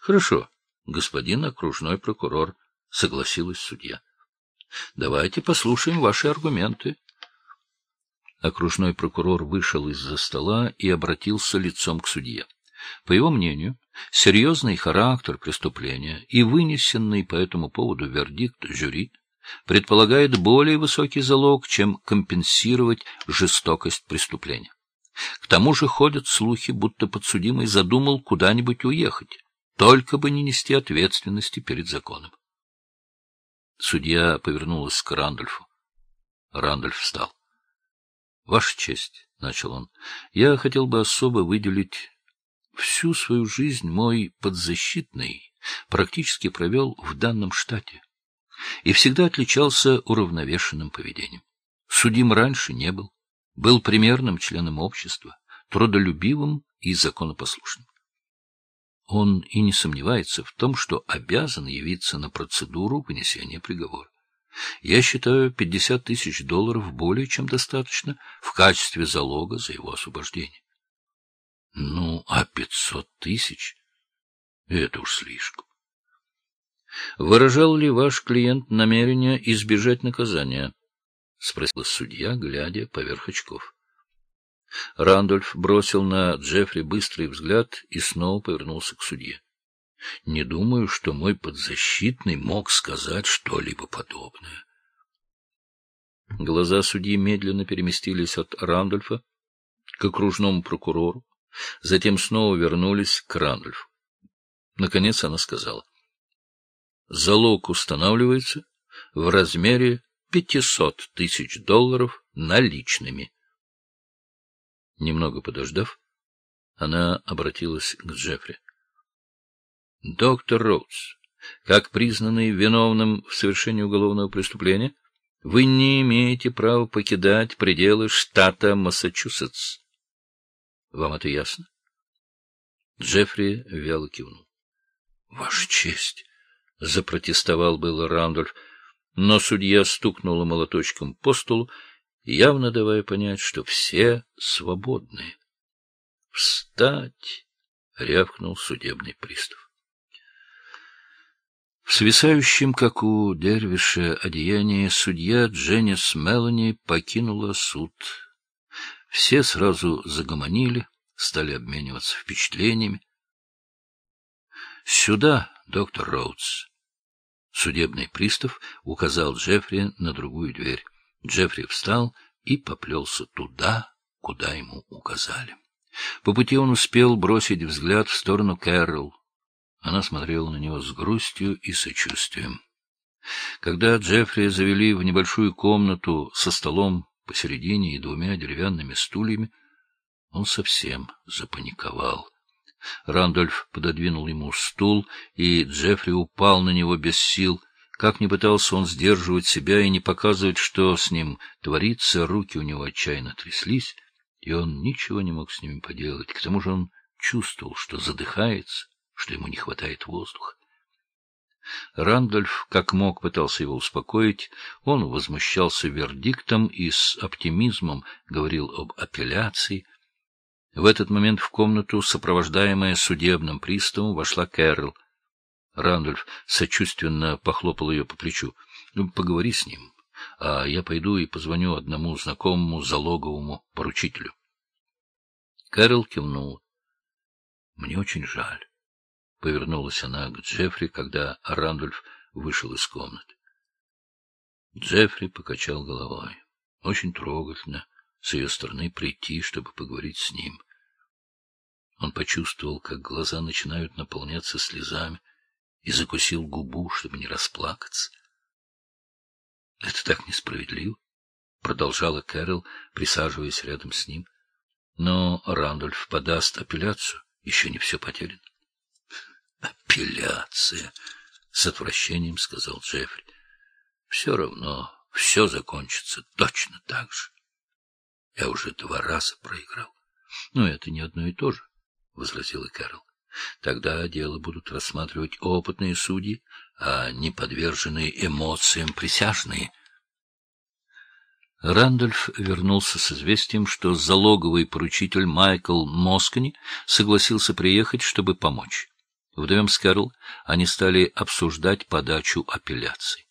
Хорошо, господин окружной прокурор, — согласилась судья. — Давайте послушаем ваши аргументы. Окружной прокурор вышел из-за стола и обратился лицом к судье. По его мнению, серьезный характер преступления и вынесенный по этому поводу вердикт жюри предполагает более высокий залог, чем компенсировать жестокость преступления. К тому же ходят слухи, будто подсудимый задумал куда-нибудь уехать, только бы не нести ответственности перед законом. Судья повернулась к Рандольфу. Рандольф встал. — Ваша честь, — начал он, — я хотел бы особо выделить... Всю свою жизнь мой подзащитный практически провел в данном штате и всегда отличался уравновешенным поведением. Судим раньше не был примерным членом общества, трудолюбивым и законопослушным. Он и не сомневается в том, что обязан явиться на процедуру вынесения приговора. Я считаю, $50 000 более чем достаточно в качестве залога за его освобождение. — Ну, а 500 000 — это уж слишком. — Выражал ли ваш клиент намерение избежать наказания? — спросила судья, глядя поверх очков. Рандольф бросил на Джеффри быстрый взгляд и снова повернулся к судье. — Не думаю, что мой подзащитный мог сказать что-либо подобное. Глаза судьи медленно переместились от Рандольфа к окружному прокурору, затем снова вернулись к Рандольфу. Наконец она сказала: — Залог устанавливается в размере $500 000 наличными. Немного подождав, она обратилась к Джеффри. — Доктор Роудс, как признанный виновным в совершении уголовного преступления, вы не имеете права покидать пределы штата Массачусетс. Вам это ясно? Джеффри вяло кивнул. — Ваша честь! — запротестовал было Рандольф, но судья стукнула молоточком по столу, явно давая понять, что все свободны. — Встать! — рявкнул судебный пристав. В свисающем, как у дервиша, одеянии судья Дженнис Мелани покинула суд. Все сразу загомонили, стали обмениваться впечатлениями. — Сюда, доктор Роудс. Судебный пристав указал Джеффри на другую дверь. Джеффри встал и поплелся туда, куда ему указали. По пути он успел бросить взгляд в сторону Кэрол. Она смотрела на него с грустью и сочувствием. Когда Джеффри завели в небольшую комнату со столом посередине и 2 деревянными стульями, он совсем запаниковал. Рандольф пододвинул ему стул, и Джеффри упал на него без сил. Как ни пытался он сдерживать себя и не показывать, что с ним творится, руки у него отчаянно тряслись, и он ничего не мог с ними поделать. К тому же он чувствовал, что задыхается, что ему не хватает воздуха. Рандольф как мог пытался его успокоить. Он возмущался вердиктом и с оптимизмом говорил об апелляции. В этот момент в комнату, сопровождаемая судебным приставом, вошла Кэрол. Рандольф сочувственно похлопал ее по плечу. — Поговори с ним, а я пойду и позвоню одному знакомому залоговому поручителю. Кэрол кивнула. — Мне очень жаль. — повернулась она к Джеффри, когда Рандольф вышел из комнаты. Джеффри покачал головой. Очень трогательно с ее стороны прийти, чтобы поговорить с ним. Он почувствовал, как глаза начинают наполняться слезами, и закусил губу, чтобы не расплакаться. — Это так несправедливо, — продолжала Кэрол, присаживаясь рядом с ним. — Но Рандольф подаст апелляцию, еще не все потеряно. — Апелляция! — с отвращением сказал Джеффри. — Все равно все закончится точно так же. Я уже 2 раза проиграл. — Но это не одно и то же, — возразила Кэрол. — Тогда дело будут рассматривать опытные судьи, а не подверженные эмоциям присяжные. Рандольф вернулся с известием, что залоговый поручитель Майкл Москани согласился приехать, чтобы помочь. Вдвоем с Кэрол они стали обсуждать подачу апелляций.